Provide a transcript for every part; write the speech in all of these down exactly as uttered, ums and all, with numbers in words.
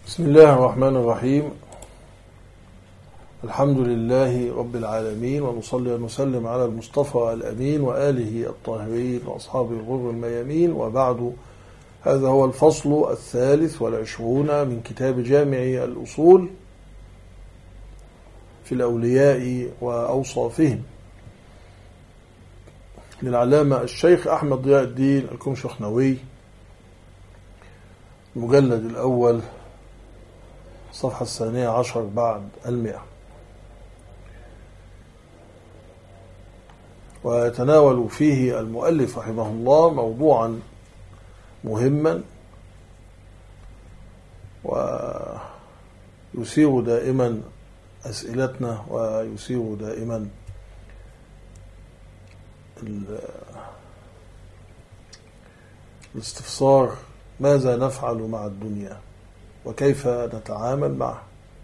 بسم الله الرحمن الرحيم. الحمد لله رب العالمين، ونصلي ونسلم على المصطفى الأمين وآله الطاهرين وأصحابه الغر الميامين، وبعد. هذا هو الفصل الثالث والعشرون من كتاب جامع الأصول في الأولياء وأوصافهم للعلامة الشيخ أحمد ضياء الدين الكمشخنوي، المجلد الأول، الصفحة الثانية عشر بعد المئة. ويتناول فيه المؤلف رحمه الله موضوعا مهما ويثير دائما أسئلتنا ويثير دائما الاستفسار: ماذا نفعل مع الدنيا وكيف نتعامل معها،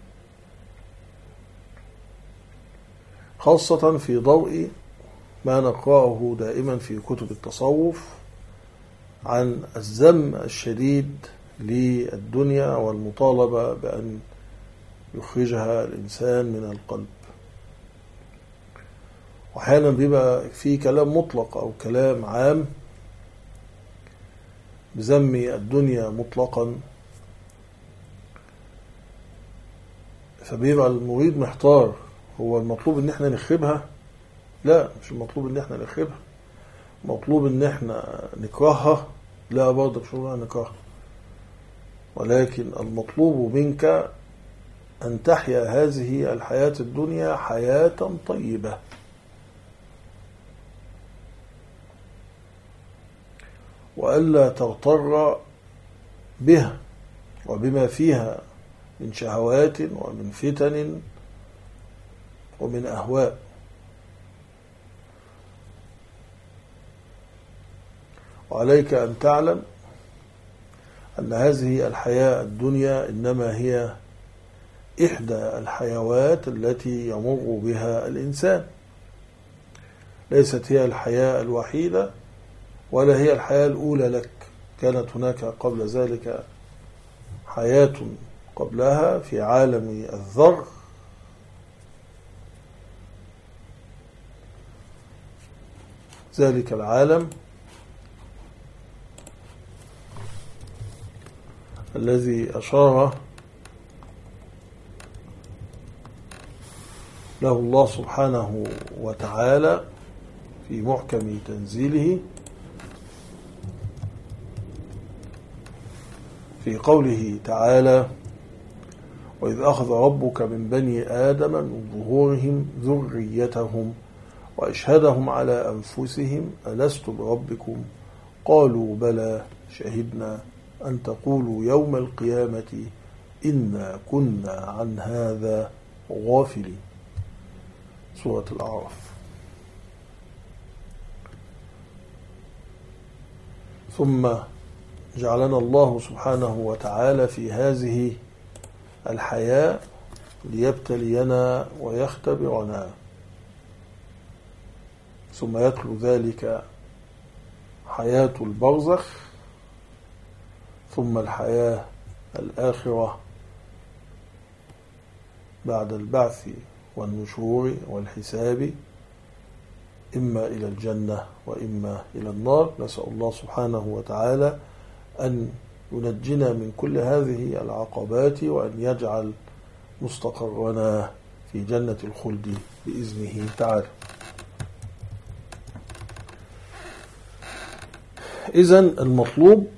خاصة في ضوء ما نقرأه دائما في كتب التصوف عن الذم الشديد للدنيا والمطالبة بأن يخرجها الإنسان من القلب. وأحيانا بيبقى في كلام مطلق أو كلام عام بذم الدنيا مطلقا، فبيبقى المريد محتار: هو المطلوب ان احنا نخربها؟ لا، مش المطلوب ان احنا نخربها. مطلوب ان احنا نكرهها؟ لا، برضه مش مطلوب ان نكرهها، ولكن المطلوب منك ان تحيا هذه الحياة الدنيا حياة طيبة، وألا تغتر بها وبما فيها من شهوات ومن فتن ومن أهواء. وعليك أن تعلم أن هذه الحياة الدنيا إنما هي إحدى الحيوات التي يمر بها الإنسان، ليست هي الحياة الوحيدة ولا هي الحياة الأولى لك. كانت هناك قبل ذلك حياة قبلها في عالم الذر، ذلك العالم الذي أشار له الله سبحانه وتعالى في محكم تنزيله في قوله تعالى: وإذ أخذ ربك من بني آدم من ظهورهم ذريتهم وأشهدهم على أنفسهم ألست بربكم قالوا بلى شهدنا أن تقولوا يوم القيامة إنا كنا عن هذا غافلين. سورة الأعراف. ثم جعلنا الله سبحانه وتعالى في هذه الحياة ليبتلينا ويختبرنا، ثم يتلو ذلك حياة البرزخ، ثم الحياة الآخرة بعد البعث والنشور والحساب، إما إلى الجنة وإما إلى النار. نسأل الله سبحانه وتعالى أن ينجنا من كل هذه العقبات، وأن يجعل مستقرنا في جنة الخلد بإذنه تعالى. إذن المطلوب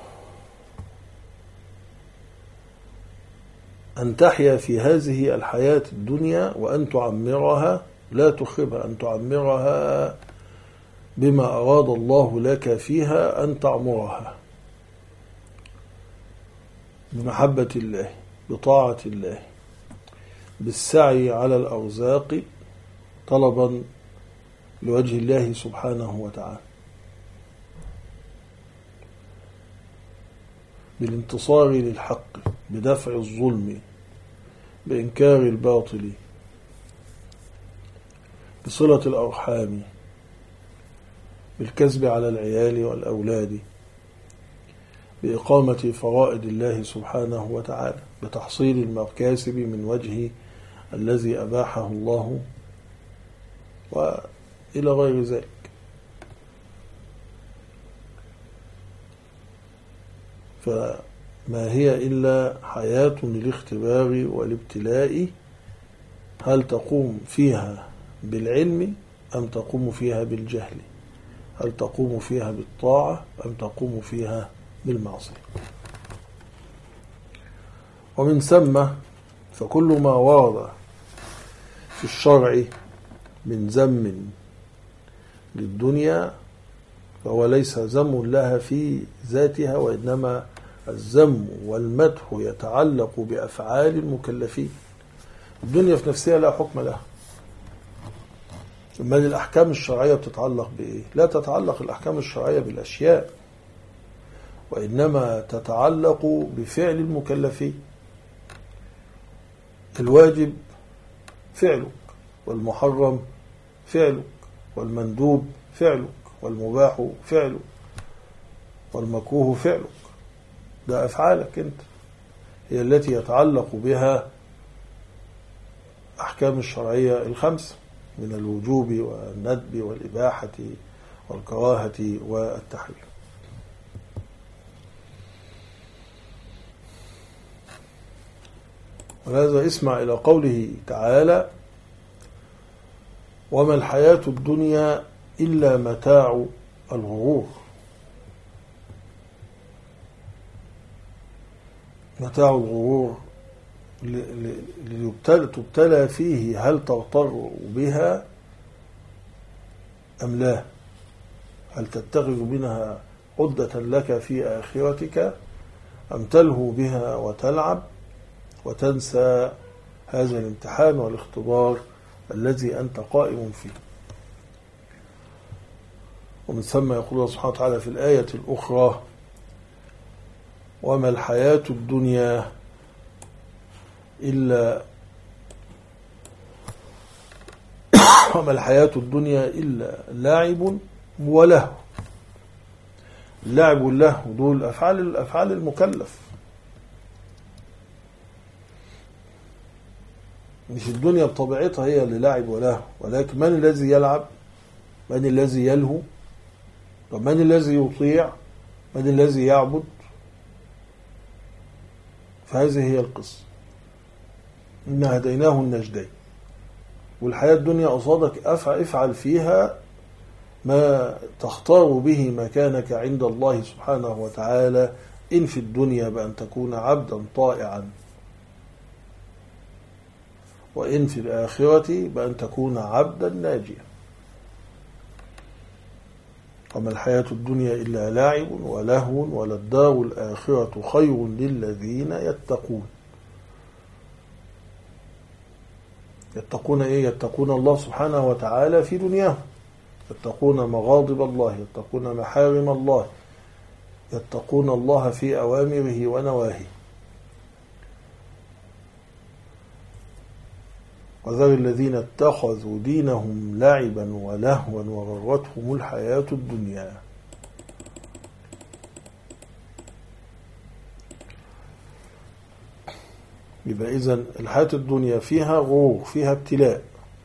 أن تحيا في هذه الحياة الدنيا وأن تعمرها، لا تخربها، أن تعمرها بما أراد الله لك فيها أن تعمرها، بمحبة الله، بطاعة الله، بالسعي على الأرزاق طلبا لوجه الله سبحانه وتعالى، بالانتصار للحق، بدفع الظلم، بإنكار الباطل، بصلة الأرحام، بالكسب على العيال والأولاد، بإقامة فرائض الله سبحانه وتعالى، بتحصيل المكاسب من وجه الذي أباحه الله وإلى غير ذلك. فما هي إلا حياة الاختبار والابتلاء، هل تقوم فيها بالعلم أم تقوم فيها بالجهل؟ هل تقوم فيها بالطاعة أم تقوم فيها بالمعصية؟ ومن ثم فكل ما ورد في الشرع من ذم للدنيا فهو ليس ذم لها في ذاتها، وإنما الذم والمدح يتعلق بأفعال المكلفين. الدنيا في نفسها لا حكم لها. أما الأحكام الشرعية بتتعلق بإيه؟ لا تتعلق الأحكام الشرعية بالأشياء، وإنما تتعلق بفعل المكلفين. الواجب فعلك، والمحرم فعلك، والمندوب فعلك، والمباح فعلك، والمكروه فعلك. ده أفعالك أنت هي التي يتعلق بها أحكام الشرعية الخمس من الوجوب والندب والإباحة والكراهة والتحريم. ولهذا اسمع إلى قوله تعالى: وما الحياة الدنيا إلا متاع الغرور. متاع الغرور لتبتلى فيه هل تغتر بها أم لا، هل تتخذ منها عدة لك في آخرتك أم تلهو بها وتلعب وتنسى هذا الامتحان والاختبار الذي أنت قائم فيه. ومن ثم يقول الله سبحانه وتعالى في الآية الأخرى: وما الحياة الدنيا إلا وما الحياة الدنيا إلا لعب وله. اللعب واللهو دول أفعال الأفعال المكلف، مش الدنيا بطبيعتها هي اللي لعب وله، ولكن من الذي يلعب؟ من الذي يلهو؟ طب من الذي يطيع؟ من الذي يعبد؟ فهذه هي القصة. إن هديناه النجدين. والحياة الدنيا قصادك افعل فيها ما تختار به مكانك عند الله سبحانه وتعالى، إن في الدنيا بأن تكون عبدا طائعا، وإن في الآخرة بأن تكون عبدا ناجيا. وما الحياة الدنيا إلا لعب ولهو وللدار الآخرة خير للذين يتقون. يتقون إيه؟ يتقون الله سبحانه وتعالى في دنياهم، يتقون مغاضب الله، يتقون محارم الله، يتقون الله في أوامره ونواهيه. وذر الذين اتخذوا دينهم لعبا ولهوا وغرتهم الحياة الدنيا. يبقى إذن الحياة الدنيا فيها غرور، فيها ابتلاء،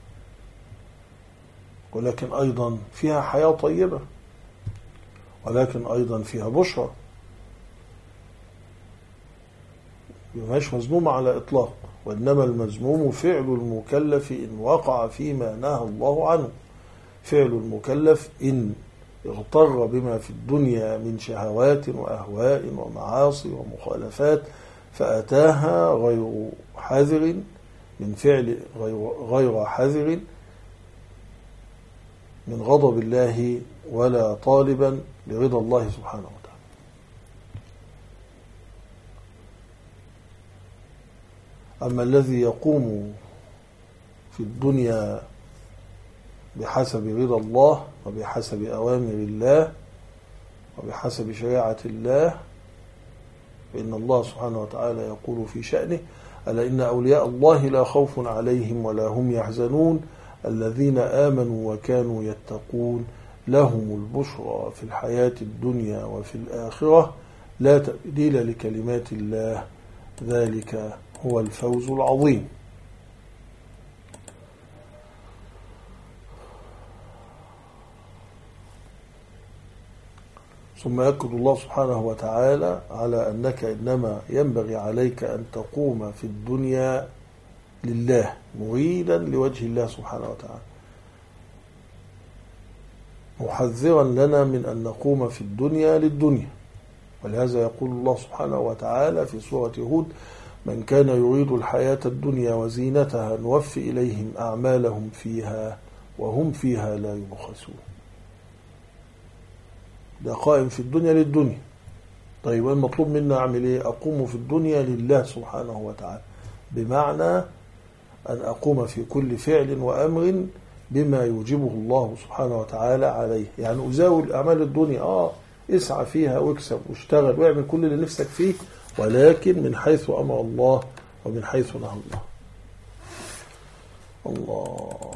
ولكن أيضا فيها حياة طيبة، ولكن أيضا فيها بشرى، مش مذمومة على إطلاق، وإنما المذموم فعل المكلف إن وقع فيما نهى الله عنه. فعل المكلف إن اغتر بما في الدنيا من شهوات وأهواء ومعاصي ومخالفات فأتاها غير حذر من فعل غير حذر من غضب الله ولا طالبا لرضا الله سبحانه وتعالى. أما الذي يقوم في الدنيا بحسب رضا الله وبحسب أوامر الله وبحسب شريعة الله، فإن الله سبحانه وتعالى يقول في شأنه: ألا إن أولياء الله لا خوف عليهم ولا هم يحزنون الذين آمنوا وكانوا يتقون لهم البشرى في الحياة الدنيا وفي الآخرة لا تبديل لكلمات الله، ذلك هو الفوز العظيم. ثم يأكد الله سبحانه وتعالى على أنك إنما ينبغي عليك أن تقوم في الدنيا لله مريدا لوجه الله سبحانه وتعالى، محذرا لنا من أن نقوم في الدنيا للدنيا. ولهذا يقول الله سبحانه وتعالى في سورة هود: من كان يريد الحياة الدنيا وزينتها نوفي إليهم أعمالهم فيها وهم فيها لا يبخسون. ده قائم في الدنيا للدنيا. طيب المطلوب منا أعمل إيه؟ أقوم في الدنيا لله سبحانه وتعالى، بمعنى أن أقوم في كل فعل وأمر بما يوجبه الله سبحانه وتعالى عليه. يعني أزاول أعمال الدنيا، آه اسعى فيها واكسب واشتغل واعمل كل اللي نفسك فيه، ولكن من حيث أمر الله ومن حيث نهى الله. الله.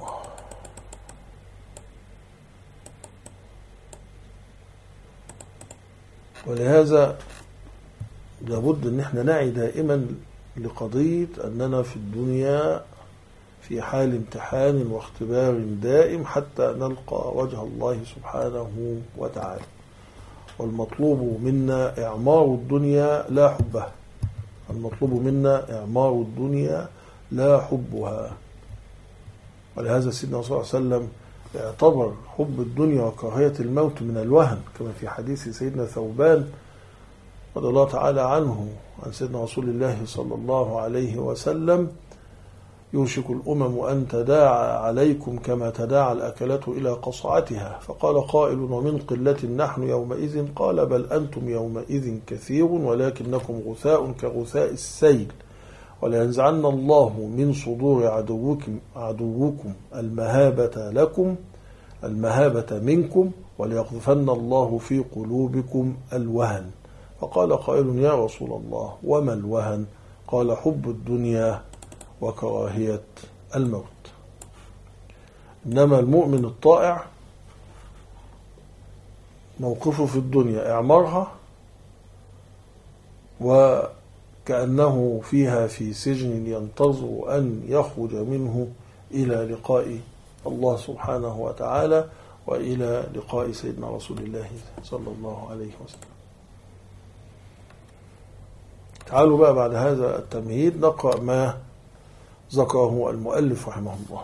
ولهذا لابد ان احنا نعي دائما لقضية أننا في الدنيا في حال امتحان واختبار دائم حتى نلقى وجه الله سبحانه وتعالى. والمطلوب منا إعمار الدنيا لا حبها، المطلوب منا إعمار الدنيا لا حبها. ولهذا سيدنا صلى الله عليه وسلم اعتبر حب الدنيا وكراهية الموت من الوهن، كما في حديث سيدنا ثوبان رضي الله تعالى عنه عن سيدنا رسول الله صلى الله عليه وسلم: يوشك الأمم أن تداعى عليكم كما تداعى الأكلة إلى قصعتها. فقال قائل: ومن قلة نحن يومئذ؟ قال: بل أنتم يومئذ كثير ولكنكم غثاء كغثاء السيل، ولينزعن الله من صدور عدوكم, عدوكم المهابة لكم المهابة منكم وليقذفن الله في قلوبكم الوهن. فقال قائل: يا رسول الله وما الوهن؟ قال: حب الدنيا وكراهية الموت. إنما المؤمن الطائع موقفه في الدنيا إعمارها، وكأنه فيها في سجن ينتظر أن يخرج منه إلى لقاء الله سبحانه وتعالى وإلى لقاء سيدنا رسول الله صلى الله عليه وسلم. تعالوا بقى بعد هذا التمهيد نقرأ ما ذكره المؤلف رحمه الله.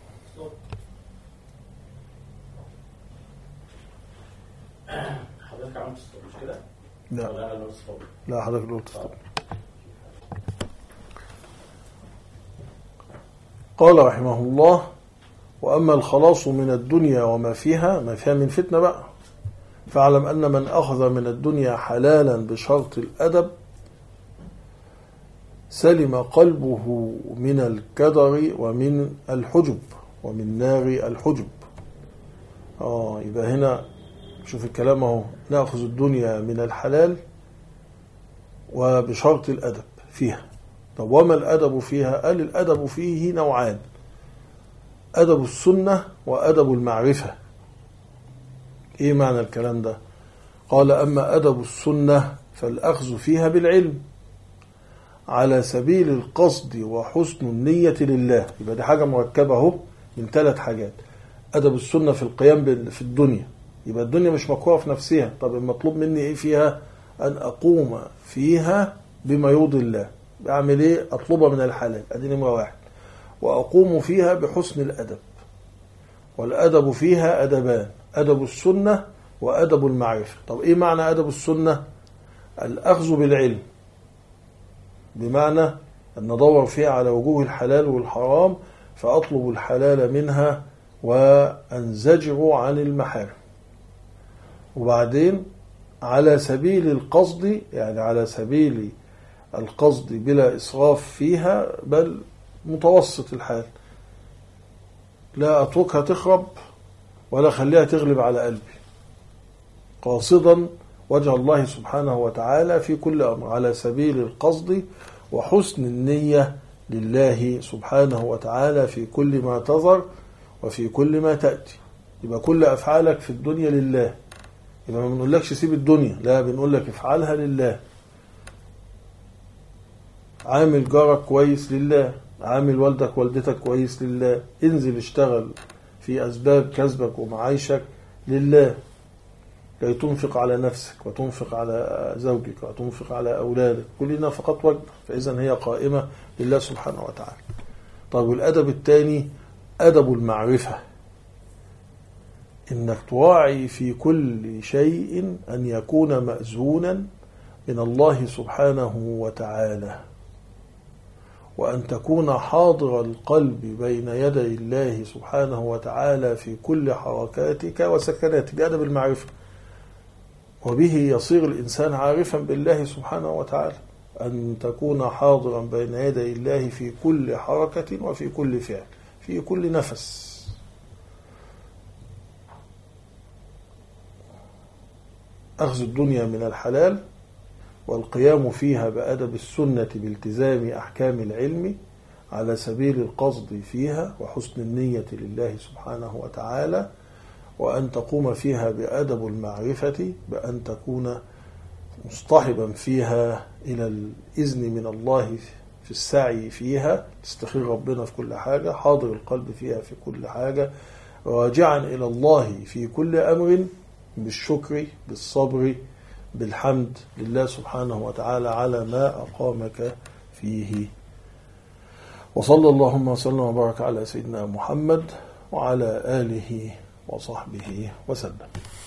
حضرتك عملت ستوب مش كده؟ لا ولا انا ستوب؟ لا حضرتك قلت ستوب. قال رحمه الله: وأما الخلاص من الدنيا وما فيها، ما فيها من فتنة بقى، فاعلم أن من أخذ من الدنيا حلالا بشرط الأدب سلم قلبه من الكدر ومن الحجب ومن نار الحجب. آه يبقى هنا شوف الكلام اهو: نأخذ الدنيا من الحلال وبشرط الأدب فيها. طب وما الأدب فيها؟ قال: الأدب فيه نوعان: أدب السنة وأدب المعرفة. إيه معنى الكلام ده؟ قال: أما أدب السنة فالأخذ فيها بالعلم على سبيل القصد وحسن النية لله. يبقى دي حاجة مركبة اهو من ثلاث حاجات: أدب السنة في القيام في الدنيا، يبقى الدنيا مش مكروهة في نفسها. طب المطلوب مني إيه فيها؟ أن أقوم فيها بما يرضي الله. بعمل إيه؟ أطلبها من الحلال، أدي نمرة واحد. وأقوم فيها بحسن الأدب. والأدب فيها أدبان: أدب السنة وأدب المعرفة. طب إيه معنى أدب السنة؟ الأخذ بالعلم، بمعنى أن ندور فيها على وجوه الحلال والحرام فأطلب الحلال منها وأنزجر عن المحارم. وبعدين على سبيل القصد، يعني على سبيل القصد بلا إسراف فيها، بل متوسط الحال، لا أتركها تخرب ولا خليها تغلب على قلبي، قاصدا وجه الله سبحانه وتعالى في كل أمر، على سبيل القصد وحسن النية لله سبحانه وتعالى في كل ما تظهر وفي كل ما تأتي. يبقى كل أفعالك في الدنيا لله، يبقى ما بنقولكش سيب الدنيا، لا بنقول لك افعلها لله. عامل جارك كويس لله، عامل والدك والدتك كويس لله، انزل اشتغل في أسباب كسبك ومعايشك لله، كي تنفق على نفسك وتنفق على زوجك وتنفق على أولادك، كل نفقات وجبة، فإذا هي قائمة لله سبحانه وتعالى. طيب والأدب الثاني أدب المعرفة، إنك تراعي في كل شيء أن يكون مأذونا من الله سبحانه وتعالى، وأن تكون حاضر القلب بين يدي الله سبحانه وتعالى في كل حركاتك وسكناتك، بأدب المعرفة. وبه يصير الإنسان عارفا بالله سبحانه وتعالى، أن تكون حاضرا بين يدي الله في كل حركة وفي كل فعل، في كل نفس. أخذ الدنيا من الحلال والقيام فيها بأدب السنة بالتزام أحكام العلم على سبيل القصد فيها وحسن النية لله سبحانه وتعالى، وأن تقوم فيها بأدب المعرفة بأن تكون مصطحبا فيها إلى الإذن من الله في السعي فيها، تستخير ربنا في كل حاجة، حاضر القلب فيها في كل حاجة، راجعا إلى الله في كل أمر بالشكر بالصبر بالحمد لله سبحانه وتعالى على ما أقامك فيه. وصلى اللهم وسلم وبارك على سيدنا محمد وعلى آله وصحبه وسلم.